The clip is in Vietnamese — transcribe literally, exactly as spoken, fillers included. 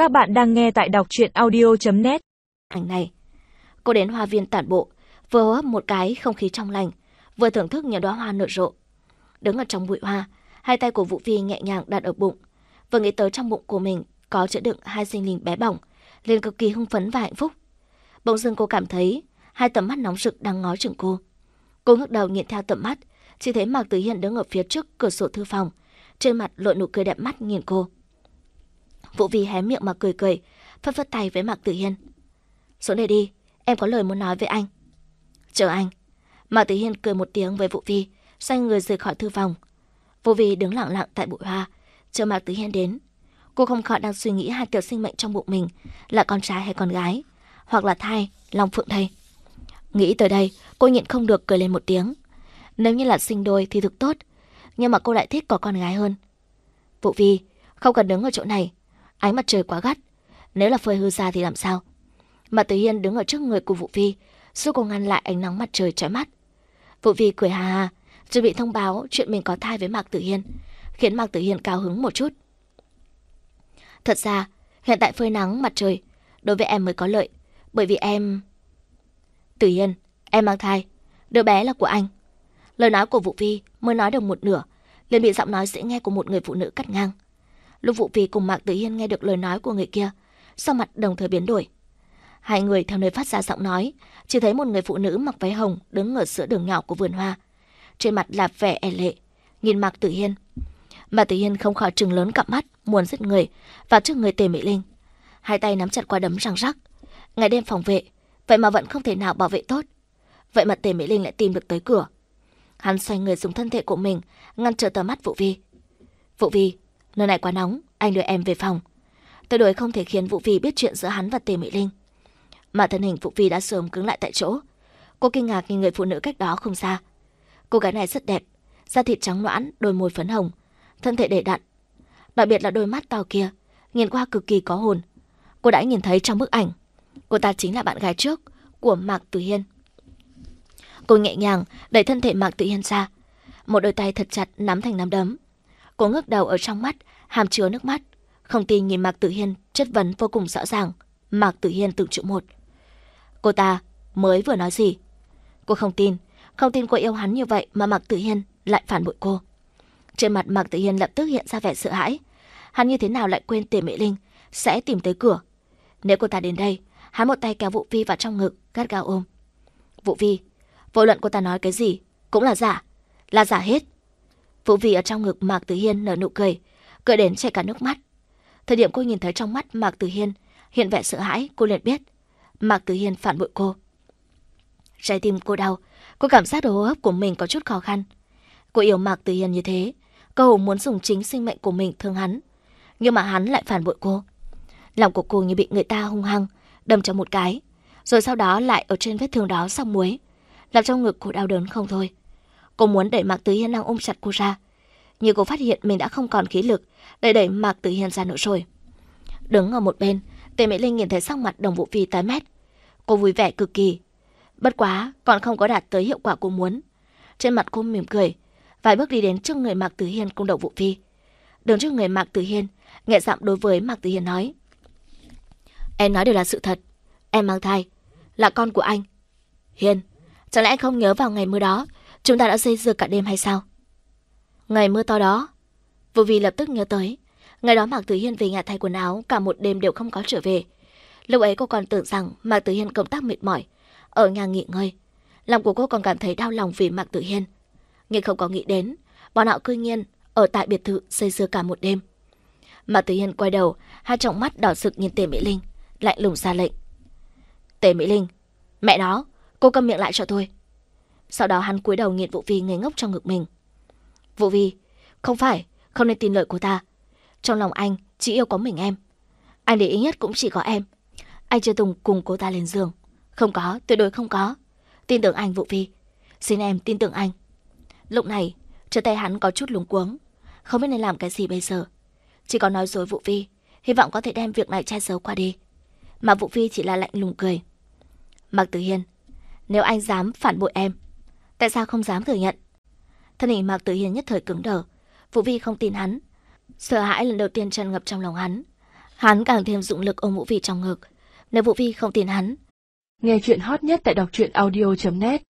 Các bạn đang nghe tại đọc truyện audio chấm net. Ảnh này, cô đến hoa viên tản bộ, vừa hô hấp một cái không khí trong lành, vừa thưởng thức những đóa hoa nở rộ. Đứng ở trong bụi hoa, hai tay của Vũ Vi nhẹ nhàng đặt ở bụng, vừa nghĩ tới trong bụng của mình có chứa đựng hai sinh linh bé bỏng, liền cực kỳ hưng phấn và hạnh phúc. Bỗng dưng cô cảm thấy hai tầm mắt nóng rực đang ngó chừng cô. Cô ngước đầu nhìn theo tầm mắt, chỉ thấy Mạc Tử Hiên đứng ở phía trước cửa sổ thư phòng, trên mặt lộ nụ cười đẹp mắt nhìn cô. Vũ Vi hé miệng mà cười cười, phất phất tay với Mạc Tử Hiên. Xuống đây đi, em có lời muốn nói với anh. Chờ anh. Mạc Tử Hiên cười một tiếng với Vũ Vi, xoay người rời khỏi thư phòng. Vũ Vi đứng lặng lặng tại bụi hoa, chờ Mạc Tử Hiên đến. Cô không khỏi đang suy nghĩ hai tiểu sinh mệnh trong bụng mình là con trai hay con gái, hoặc là thai, long phượng thây. Nghĩ tới đây, cô nhịn không được cười lên một tiếng. Nếu như là sinh đôi thì thực tốt, nhưng mà cô lại thích có con gái hơn. Vũ Vi, không cần đứng ở chỗ này, ánh mặt trời quá gắt, nếu là phơi hư ra thì làm sao? Mạc Tử Hiên đứng ở trước người của Vũ Vi, giúp cô ngăn lại ánh nắng mặt trời chói mắt. Vũ Vi cười hà hà, chuẩn bị thông báo chuyện mình có thai với Mạc Tử Hiên, khiến Mạc Tử Hiên cao hứng một chút. Thật ra, hiện tại phơi nắng mặt trời đối với em mới có lợi, bởi vì em... Tử Hiên, em mang thai, đứa bé là của anh. Lời nói của Vũ Vi mới nói được một nửa, liền bị giọng nói dễ nghe của một người phụ nữ cắt ngang. Lúc Vũ Vi cùng Mạc Tử Hiên nghe được lời nói của người kia, sắc mặt đồng thời biến đổi. Hai người theo nơi phát ra giọng nói, chỉ thấy một người phụ nữ mặc váy hồng đứng ở giữa đường nhỏ của vườn hoa, trên mặt là vẻ e lệ, nhìn Mạc Tử Hiên. Mạc Tử Hiên không khỏi trừng lớn cặp mắt, muốn giết người vào trước người Tề Mỹ Linh, hai tay nắm chặt quả đấm răng rắc. Ngày đêm phòng vệ, vậy mà vẫn không thể nào bảo vệ tốt. Vậy mà Tề Mỹ Linh lại tìm được tới cửa. Hắn xoay người dùng thân thể của mình ngăn trở tầm mắt Vũ Vi. Vũ Vi, nơi này quá nóng, anh đưa em về phòng. Tuyệt đối không thể khiến Vũ Vi biết chuyện giữa hắn và Tề Mỹ Linh. Mà thân hình Vũ Vi đã sớm cứng lại tại chỗ. Cô kinh ngạc nhìn người phụ nữ cách đó không xa. Cô gái này rất đẹp, da thịt trắng nõn, đôi môi phấn hồng, thân thể đầy đặn, đặc biệt là đôi mắt to kia, nhìn qua cực kỳ có hồn. Cô đã nhìn thấy trong bức ảnh, cô ta chính là bạn gái trước của Mạc Tử Hiên. Cô nhẹ nhàng đẩy thân thể Mạc Tử Hiên ra, một đôi tay thật chặt nắm thành nắm đấm. Cô ngước đầu, ở trong mắt hàm chứa nước mắt, không tin nhìn Mạc Tử Hiên, chất vấn vô cùng rõ ràng. Mạc Tử Hiên từng chữ một. Cô ta mới vừa nói gì? Cô không tin, không tin cô yêu hắn như vậy mà Mạc Tử Hiên lại phản bội cô. Trên mặt Mạc Tử Hiên lập tức hiện ra vẻ sợ hãi. Hắn như thế nào lại quên Tề Mỹ Linh sẽ tìm tới cửa? Nếu cô ta đến đây, hắn một tay kéo Vũ Vi vào trong ngực, gắt gao ôm. Vũ Vi, vô luận cô ta nói cái gì cũng là giả, là giả hết. Vũ Vi ở trong ngực Mạc Tử Hiên nở nụ cười, cười đến chảy cả nước mắt. Thời điểm cô nhìn thấy trong mắt Mạc Tử Hiên hiện vẻ sợ hãi, cô liền biết Mạc Tử Hiên phản bội cô. Trái tim cô đau, cô cảm giác được hô hấp của mình có chút khó khăn. Cô yêu Mạc Tử Hiên như thế, cô hồ muốn dùng chính sinh mệnh của mình thương hắn, nhưng mà hắn lại phản bội cô. Lòng của cô như bị người ta hung hăng đâm cho một cái, rồi sau đó lại ở trên vết thương đó xong muối, làm trong ngực cô đau đớn không thôi. Cô muốn đẩy Mạc Tử Hiên đang ôm chặt cô ra, nhưng cô phát hiện mình đã không còn khí lực để đẩy Mạc Tử Hiên ra nữa rồi. Đứng ở một bên, Tề Mỹ Linh nhìn thấy sắc mặt Đồng Vũ Vi tái mét. Cô vui vẻ cực kỳ, bất quá còn không có đạt tới hiệu quả cô muốn. Trên mặt cô mỉm cười, vài bước đi đến trước người Mạc Tử Hiên cùng Đồng Vũ Vi. Đứng trước người Mạc Tử Hiên, nhẹ giọng đối với Mạc Tử Hiên nói: Em nói đều là sự thật, em mang thai, là con của anh. Hiên, chẳng lẽ anh không nhớ vào ngày mưa đó chúng ta đã dây dưa cả đêm hay sao? Ngày mưa to đó? Vũ Vi lập tức nhớ tới. Ngày đó Mạc Tử Hiên về nhà thay quần áo, cả một đêm đều không có trở về. Lúc ấy cô còn tưởng rằng Mạc Tử Hiên công tác mệt mỏi, ở nhà nghỉ ngơi. Lòng của cô còn cảm thấy đau lòng vì Mạc Tử Hiên, nhưng không có nghĩ đến bọn họ cư nhiên ở tại biệt thự dây dưa cả một đêm. Mạc Tử Hiên quay đầu, hai tròng mắt đỏ rực nhìn Tề Mỹ Linh, lạnh lùng ra lệnh: Tề Mỹ Linh, mẹ nó, cô câm miệng lại cho tôi. Sau đó hắn cúi đầu nhìn Vũ Vi ngây ngốc trong ngực mình. Vũ Vi, không phải, không nên tin lời cô ta. Trong lòng anh chỉ yêu có mình em, anh để ý nhất cũng chỉ có em. Anh chưa từng cùng cô ta lên giường, không có, tuyệt đối không có. Tin tưởng anh Vũ Vi, xin em tin tưởng anh. Lúc này chân tay hắn có chút luống cuống, không biết nên làm cái gì bây giờ. Chỉ có nói dối Vũ Vi, hy vọng có thể đem việc này che giấu qua đi. Mà Vũ Vi chỉ là lạnh lùng cười. Mạc Tử Hiên, nếu anh dám phản bội em, tại sao không dám thừa nhận? Thân hình Mạc Tử Hiên nhất thời cứng đờ. Vũ Vi không tin hắn, sợ hãi lần đầu tiên tràn ngập trong lòng hắn. Hắn càng thêm dụng lực ôm Vũ Vi trong ngực. Nếu Vũ Vi không tin hắn, Nghe chuyện hot nhất tại đọc truyện audio chấm net